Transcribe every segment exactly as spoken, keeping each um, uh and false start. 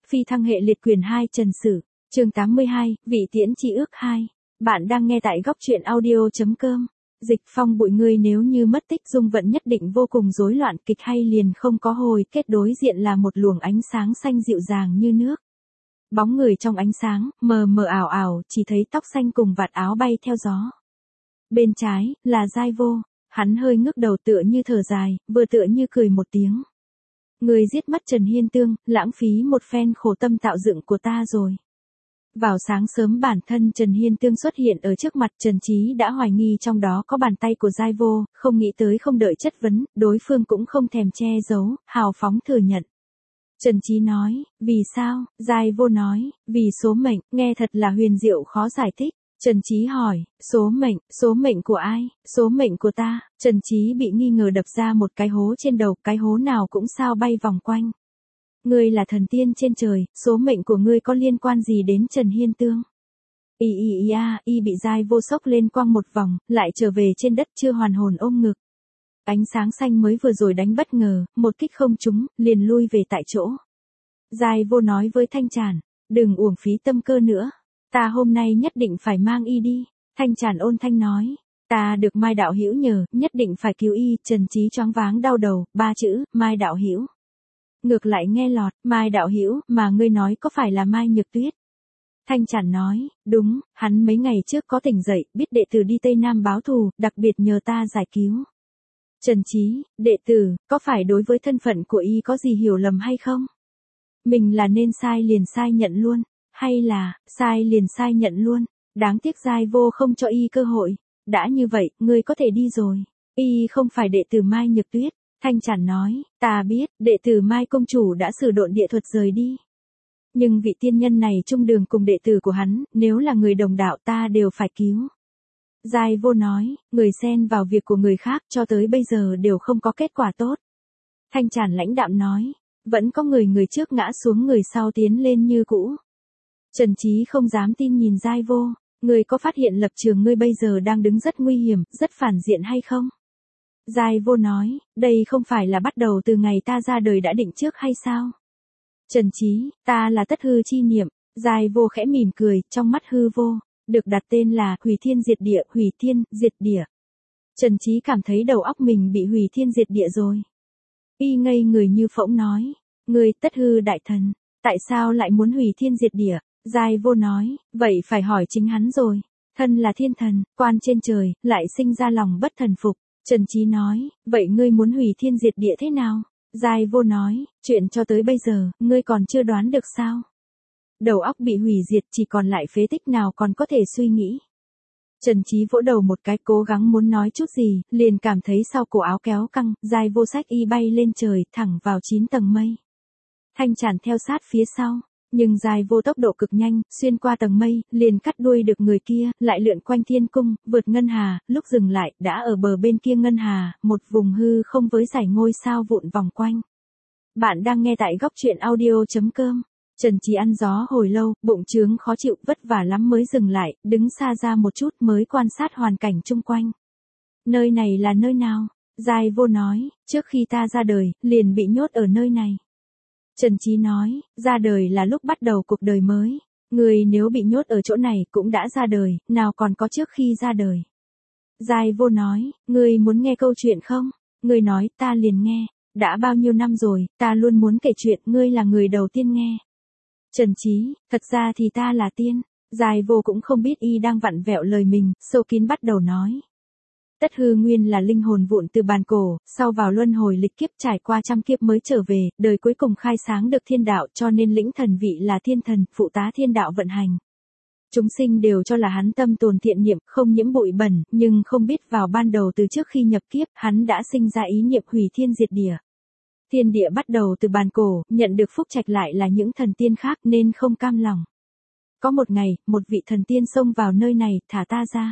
Phi thăng hệ liệt quyền hai Trần Sử, chương tám mươi hai, vị tiễn chi ước hai. Bạn đang nghe tại góc truyện audio.com. Dịch Phong bụi ngươi nếu như mất tích dung vận nhất định vô cùng rối loạn, kịch hay liền không có hồi kết, đối diện là một luồng ánh sáng xanh dịu dàng như nước. Bóng người trong ánh sáng, mờ mờ ảo ảo, chỉ thấy tóc xanh cùng vạt áo bay theo gió. Bên trái, là Giai Vô, hắn hơi ngước đầu tựa như thở dài, vừa tựa như cười một tiếng. Người giết mất Trần Hiên Tương, lãng phí một phen khổ tâm tạo dựng của ta rồi. Vào sáng sớm bản thân Trần Hiên Tương xuất hiện ở trước mặt Trần Chí đã hoài nghi trong đó có bàn tay của Giai Vô, không nghĩ tới không đợi chất vấn, đối phương cũng không thèm che giấu, hào phóng thừa nhận. Trần Chí nói, vì sao? Giai Vô nói, vì số mệnh, nghe thật là huyền diệu khó giải thích. Trần Chí hỏi, số mệnh, số mệnh của ai? Số mệnh của ta. Trần Chí bị nghi ngờ đập ra một cái hố trên đầu, cái hố nào cũng sao bay vòng quanh. Ngươi là thần tiên trên trời, số mệnh của ngươi có liên quan gì đến Trần Hiên Tương? Y y y a, y bị Giai Vô sốc lên quăng một vòng, lại trở về trên đất chưa hoàn hồn ôm ngực. Ánh sáng xanh mới vừa rồi đánh bất ngờ, một kích không trúng, liền lui về tại chỗ. Giai Vô nói với Thanh Tràn, đừng uổng phí tâm cơ nữa. Ta hôm nay nhất định phải mang y đi. Thanh Tràn ôn thanh nói, ta được Mai đạo hữu nhờ, nhất định phải cứu y. Trần Chí choáng váng đau đầu, ba chữ, Mai đạo hữu. Ngược lại nghe lọt, Mai đạo hữu, mà ngươi nói có phải là Mai Nhược Tuyết? Thanh Tràn nói, đúng, hắn mấy ngày trước có tỉnh dậy, biết đệ tử đi Tây Nam báo thù, đặc biệt nhờ ta giải cứu. Trần Chí, đệ tử, có phải đối với thân phận của y có gì hiểu lầm hay không? Mình là nên sai liền sai nhận luôn, hay là, sai liền sai nhận luôn, đáng tiếc Giai Vô không cho y cơ hội. Đã như vậy, ngươi có thể đi rồi. Y không phải đệ tử Mai Nhược Tuyết. Thanh Tràn nói, ta biết, đệ tử Mai công chủ đã sử độn địa thuật rời đi. Nhưng vị tiên nhân này chung đường cùng đệ tử của hắn, nếu là người đồng đạo ta đều phải cứu. Giai Vô nói, người xen vào việc của người khác cho tới bây giờ đều không có kết quả tốt. Thanh Tràn lãnh đạm nói, vẫn có người người trước ngã xuống người sau tiến lên như cũ. Trần Chí không dám tin nhìn Giai Vô, ngươi có phát hiện lập trường ngươi bây giờ đang đứng rất nguy hiểm, rất phản diện hay không? Giai Vô nói, đây không phải là bắt đầu từ ngày ta ra đời đã định trước hay sao? Trần Chí, ta là Tất Hư chi niệm. Giai Vô khẽ mỉm cười, trong mắt hư vô, được đặt tên là Hủy Thiên Diệt Địa, Hủy Thiên, Diệt Địa. Trần Chí cảm thấy đầu óc mình bị hủy thiên diệt địa rồi. Y ngây người như phỗng nói, ngươi Tất Hư đại thần, tại sao lại muốn hủy thiên diệt địa? Giai Vô nói, vậy phải hỏi chính hắn rồi. Thân là thiên thần, quan trên trời, lại sinh ra lòng bất thần phục. Trần Chí nói, vậy ngươi muốn hủy thiên diệt địa thế nào? Giai Vô nói, chuyện cho tới bây giờ, ngươi còn chưa đoán được sao? Đầu óc bị hủy diệt chỉ còn lại phế tích nào còn có thể suy nghĩ. Trần Chí vỗ đầu một cái cố gắng muốn nói chút gì, liền cảm thấy sau cổ áo kéo căng, Giai Vô xách y bay lên trời, thẳng vào chín tầng mây. Thanh Tràn theo sát phía sau. Nhưng Giai Vô tốc độ cực nhanh, xuyên qua tầng mây, liền cắt đuôi được người kia, lại lượn quanh thiên cung, vượt ngân hà, lúc dừng lại, đã ở bờ bên kia ngân hà, một vùng hư không với dải ngôi sao vụn vòng quanh. Bạn đang nghe tại góc truyện audio.com. Trần Chí ăn gió hồi lâu, bụng trướng khó chịu, vất vả lắm mới dừng lại, đứng xa ra một chút mới quan sát hoàn cảnh chung quanh. Nơi này là nơi nào? Giai Vô nói, trước khi ta ra đời, liền bị nhốt ở nơi này. Trần Chí nói, ra đời là lúc bắt đầu cuộc đời mới. Người nếu bị nhốt ở chỗ này cũng đã ra đời, nào còn có trước khi ra đời. Giai Vô nói, ngươi muốn nghe câu chuyện không? Ngươi nói, ta liền nghe. Đã bao nhiêu năm rồi, ta luôn muốn kể chuyện, ngươi là người đầu tiên nghe. Trần Chí, thật ra thì ta là tiên. Giai Vô cũng không biết y đang vặn vẹo lời mình, sâu kín bắt đầu nói. Tất Hư nguyên là linh hồn vụn từ bàn cổ, sau vào luân hồi lịch kiếp trải qua trăm kiếp mới trở về, đời cuối cùng khai sáng được thiên đạo cho nên lĩnh thần vị là thiên thần, phụ tá thiên đạo vận hành. Chúng sinh đều cho là hắn tâm tồn thiện niệm, không nhiễm bụi bẩn, nhưng không biết vào ban đầu từ trước khi nhập kiếp, hắn đã sinh ra ý niệm hủy thiên diệt địa. Thiên địa bắt đầu từ bàn cổ, nhận được phúc trạch lại là những thần tiên khác nên không cam lòng. Có một ngày, một vị thần tiên xông vào nơi này, thả ta ra.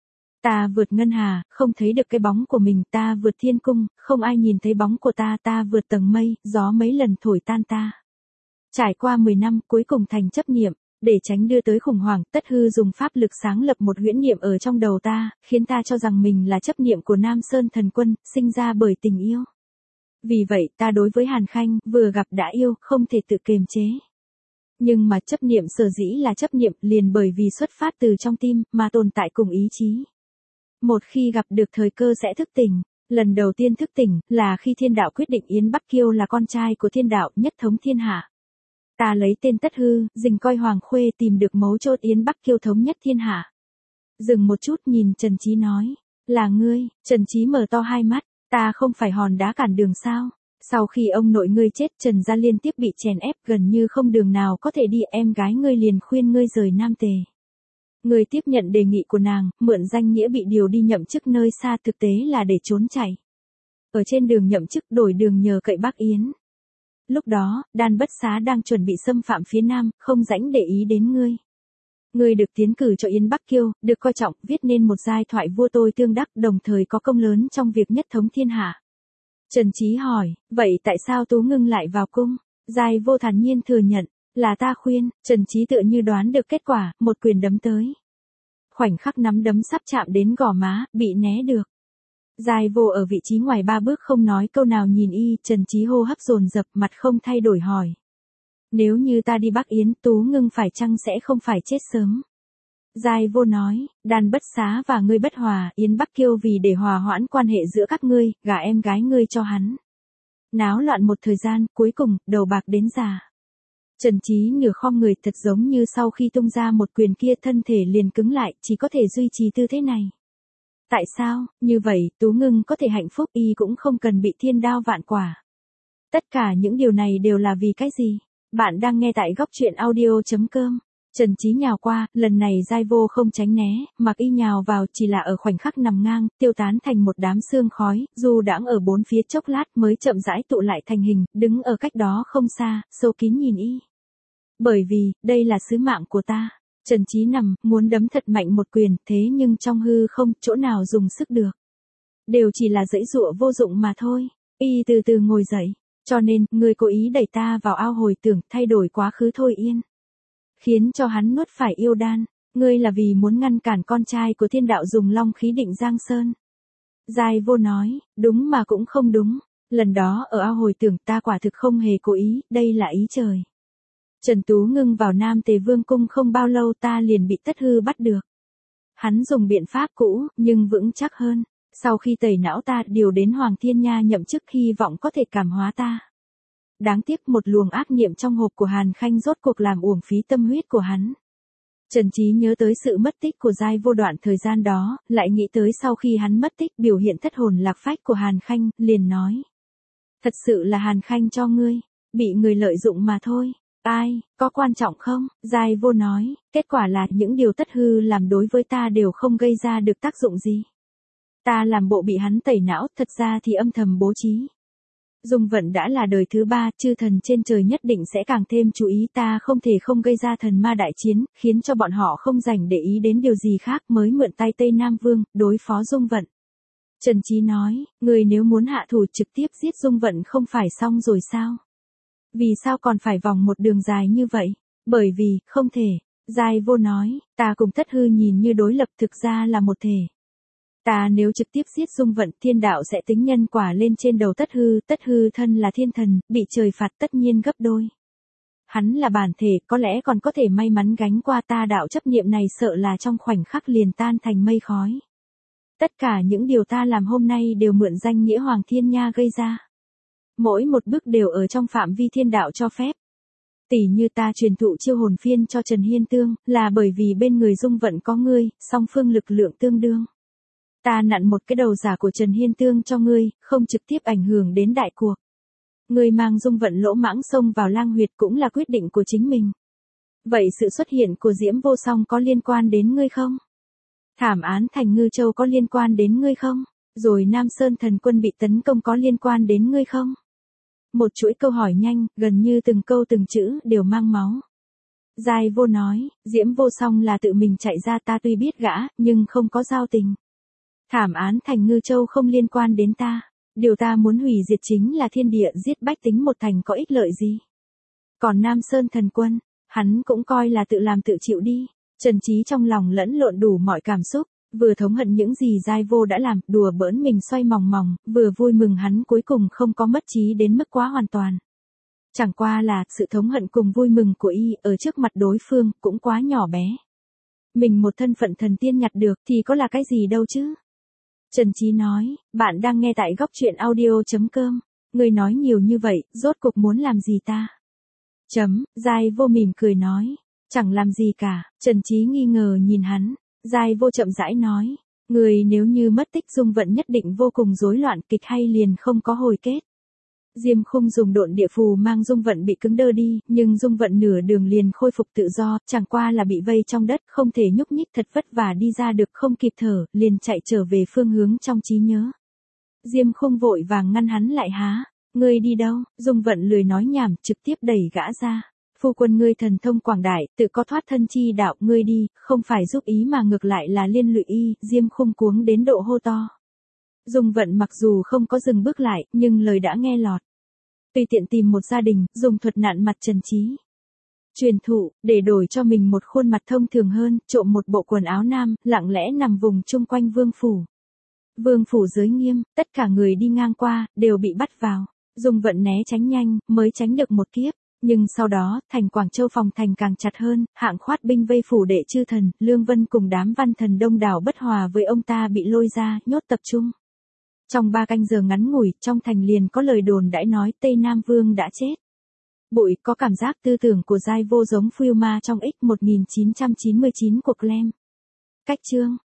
Ta vượt ngân hà, không thấy được cái bóng của mình, ta vượt thiên cung, không ai nhìn thấy bóng của ta, ta vượt tầng mây, gió mấy lần thổi tan ta. Trải qua mười năm, cuối cùng thành chấp niệm, để tránh đưa tới khủng hoảng, Tất Hư dùng pháp lực sáng lập một huyễn niệm ở trong đầu ta, khiến ta cho rằng mình là chấp niệm của Nam Sơn thần quân, sinh ra bởi tình yêu. Vì vậy, ta đối với Hàn Khanh, vừa gặp đã yêu, không thể tự kiềm chế. Nhưng mà chấp niệm sở dĩ là chấp niệm liền bởi vì xuất phát từ trong tim mà tồn tại cùng ý chí. Một khi gặp được thời cơ sẽ thức tỉnh. Lần đầu tiên thức tỉnh là khi thiên đạo quyết định Yến Bắc Kiêu là con trai của thiên đạo nhất thống thiên hạ. Ta lấy tên Tất Hư, dình coi Hoàng Khuê tìm được mấu chốt Yến Bắc Kiêu thống nhất thiên hạ. Dừng một chút nhìn Trần Chí nói, là ngươi. Trần Chí mở to hai mắt, ta không phải hòn đá cản đường sao? Sau khi ông nội ngươi chết Trần gia liên tiếp bị chèn ép gần như không đường nào có thể đi, em gái ngươi liền khuyên ngươi rời Nam Tề. Ngươi tiếp nhận đề nghị của nàng, mượn danh nghĩa bị điều đi nhậm chức nơi xa thực tế là để trốn chạy. Ở trên đường nhậm chức đổi đường nhờ cậy Bắc Yến. Lúc đó, Đan Bất Xá đang chuẩn bị xâm phạm phía Nam, không rảnh để ý đến ngươi. Ngươi được tiến cử cho Yến Bắc Kiêu, được coi trọng, viết nên một giai thoại vua tôi tương đắc, đồng thời có công lớn trong việc nhất thống thiên hạ. Trần Chí hỏi, vậy tại sao Tú Ngưng lại vào cung? Giai vô thản nhiên thừa nhận, là ta khuyên. Trần Chí tựa như đoán được kết quả, một quyền đấm tới. Khoảnh khắc nắm đấm sắp chạm đến gò má, bị né được. Giai vô ở vị trí ngoài ba bước không nói câu nào nhìn y, Trần Chí hô hấp dồn dập, mặt không thay đổi hỏi. Nếu như ta đi Bắc Yến, Tú Ngưng phải chăng sẽ không phải chết sớm? Giai vô nói, Đan Bất Xá và ngươi bất hòa, Yến Bắc Kiêu vì để hòa hoãn quan hệ giữa các ngươi, gả em gái ngươi cho hắn. Náo loạn một thời gian, cuối cùng, đầu bạc đến già. Trần Chí nửa khom người thật giống như sau khi tung ra một quyền kia thân thể liền cứng lại, chỉ có thể duy trì tư thế này. Tại sao, như vậy, Tú Ngưng có thể hạnh phúc y cũng không cần bị thiên đao vạn quả. Tất cả những điều này đều là vì cái gì? Bạn đang nghe tại góc truyện audio chấm com. Trần Chí nhào qua, lần này Giai vô không tránh né, mặc y nhào vào chỉ là ở khoảnh khắc nằm ngang, tiêu tán thành một đám sương khói, dù đãng ở bốn phía chốc lát mới chậm rãi tụ lại thành hình, đứng ở cách đó không xa, sâu kín nhìn y. Bởi vì, đây là sứ mạng của ta. Trần Chí nằm, muốn đấm thật mạnh một quyền, thế nhưng trong hư không, chỗ nào dùng sức được. Đều chỉ là giãy giụa vô dụng mà thôi. Y từ từ ngồi dậy. Cho nên, ngươi cố ý đẩy ta vào ao hồi tưởng, thay đổi quá khứ thôi yên. Khiến cho hắn nuốt phải yêu đan. Ngươi là vì muốn ngăn cản con trai của thiên đạo dùng long khí định Giang Sơn. Giai vô nói, đúng mà cũng không đúng. Lần đó ở ao hồi tưởng ta quả thực không hề cố ý, đây là ý trời. Trần Tú Ngưng vào Nam Tề Vương cung không bao lâu ta liền bị Tất Hư bắt được. Hắn dùng biện pháp cũ, nhưng vững chắc hơn. Sau khi tẩy não ta điều đến Hoàng Thiên Nha nhậm chức hy vọng có thể cảm hóa ta. Đáng tiếc một luồng ác niệm trong hộp của Hàn Khanh rốt cuộc làm uổng phí tâm huyết của hắn. Trần Chí nhớ tới sự mất tích của Giai vô đoạn thời gian đó, lại nghĩ tới sau khi hắn mất tích biểu hiện thất hồn lạc phách của Hàn Khanh, liền nói. Thật sự là Hàn Khanh cho ngươi, bị người lợi dụng mà thôi. Ai, có quan trọng không? Giai vô nói, kết quả là những điều Tất Hư làm đối với ta đều không gây ra được tác dụng gì. Ta làm bộ bị hắn tẩy não, thật ra thì âm thầm bố trí. Dung Vận đã là đời thứ ba, chư thần trên trời nhất định sẽ càng thêm chú ý, ta không thể không gây ra thần ma đại chiến, khiến cho bọn họ không dành để ý đến điều gì khác, mới mượn tay Tây Nam Vương, đối phó Dung Vận. Trần Chí nói, người nếu muốn hạ thủ trực tiếp giết Dung Vận không phải xong rồi sao? Vì sao còn phải vòng một đường dài như vậy? Bởi vì, không thể. Giai vô nói, ta cùng Tất Hư nhìn như đối lập thực ra là một thể. Ta nếu trực tiếp giết Dung Vận, thiên đạo sẽ tính nhân quả lên trên đầu Tất Hư, Tất Hư thân là thiên thần, bị trời phạt tất nhiên gấp đôi. Hắn là bản thể, có lẽ còn có thể may mắn gánh qua, ta đạo chấp niệm này sợ là trong khoảnh khắc liền tan thành mây khói. Tất cả những điều ta làm hôm nay đều mượn danh nghĩa Hoàng Thiên Nha gây ra. Mỗi một bước đều ở trong phạm vi thiên đạo cho phép. Tỷ như ta truyền thụ chiêu hồn phiên cho Trần Hiên Tương, là bởi vì bên người Dung Vận có ngươi, song phương lực lượng tương đương. Ta nặn một cái đầu giả của Trần Hiên Tương cho ngươi, không trực tiếp ảnh hưởng đến đại cuộc. Ngươi mang Dung Vận lỗ mãng xông vào lang huyệt cũng là quyết định của chính mình. Vậy sự xuất hiện của Diễm Vô Song có liên quan đến ngươi không? Thảm án Thành Ngư Châu có liên quan đến ngươi không? Rồi Nam Sơn thần quân bị tấn công có liên quan đến ngươi không? Một chuỗi câu hỏi nhanh, gần như từng câu từng chữ đều mang máu. Giai vô nói, Diễm Vô Song là tự mình chạy ra, ta tuy biết gã, nhưng không có giao tình. Thảm án Thành Ngư Châu không liên quan đến ta. Điều ta muốn hủy diệt chính là thiên địa, giết bách tính một thành có ích lợi gì. Còn Nam Sơn thần quân, hắn cũng coi là tự làm tự chịu đi. Trần Chí trong lòng lẫn lộn đủ mọi cảm xúc, vừa thống hận những gì Giai vô đã làm, đùa bỡn mình xoay mòng mòng, vừa vui mừng hắn cuối cùng không có mất trí đến mức quá hoàn toàn. Chẳng qua là, sự thống hận cùng vui mừng của y, ở trước mặt đối phương, cũng quá nhỏ bé. Mình một thân phận thần tiên nhặt được, thì có là cái gì đâu chứ? Trần Chí nói, bạn đang nghe tại góc truyện audio.com. Người nói nhiều như vậy, rốt cuộc muốn làm gì ta? Chấm, Giai Vô mỉm cười nói. Chẳng làm gì cả, Trần Chí nghi ngờ nhìn hắn. Giai Vô chậm rãi nói. Người nếu như mất tích dung vận nhất định vô cùng rối loạn, kịch hay liền không có hồi kết. Diêm Khung dùng độn địa phù mang dung vận bị cứng đơ đi, nhưng dung vận nửa đường liền khôi phục tự do, chẳng qua là bị vây trong đất, không thể nhúc nhích, thật vất vả đi ra được, không kịp thở, liền chạy trở về phương hướng trong trí nhớ. Diêm Khung vội vàng ngăn hắn lại. Há, ngươi đi đâu? Dung vận lười nói nhảm, trực tiếp đẩy gã ra. Phu quân ngươi thần thông quảng đại, tự có thoát thân chi đạo, ngươi đi, không phải giúp ý mà ngược lại là liên lụy y. Diêm Khung cuống đến độ hô to. Dung vận mặc dù không có dừng bước lại, nhưng lời đã nghe lọt. Tùy tiện tìm một gia đình, dùng thuật nạn mặt Trần Chí truyền thụ, để đổi cho mình một khuôn mặt thông thường hơn, trộm một bộ quần áo nam, lặng lẽ nằm vùng chung quanh vương phủ. Vương phủ giới nghiêm, tất cả người đi ngang qua, đều bị bắt vào. Dung vận né tránh nhanh, mới tránh được một kiếp. Nhưng sau đó, thành Quảng Châu phòng thành càng chặt hơn, hạng khoát binh vây phủ đệ chư thần, Lương Vân cùng đám văn thần đông đảo bất hòa với ông ta bị lôi ra, nhốt tập trung. Trong ba canh giờ ngắn ngủi, trong thành liền có lời đồn đãi nói Tây Nam Vương đã chết. Bụi có cảm giác tư tưởng của Giai Vô giống phiêu ma trong X một nghìn chín trăm chín mươi chín của Clem. Cách chương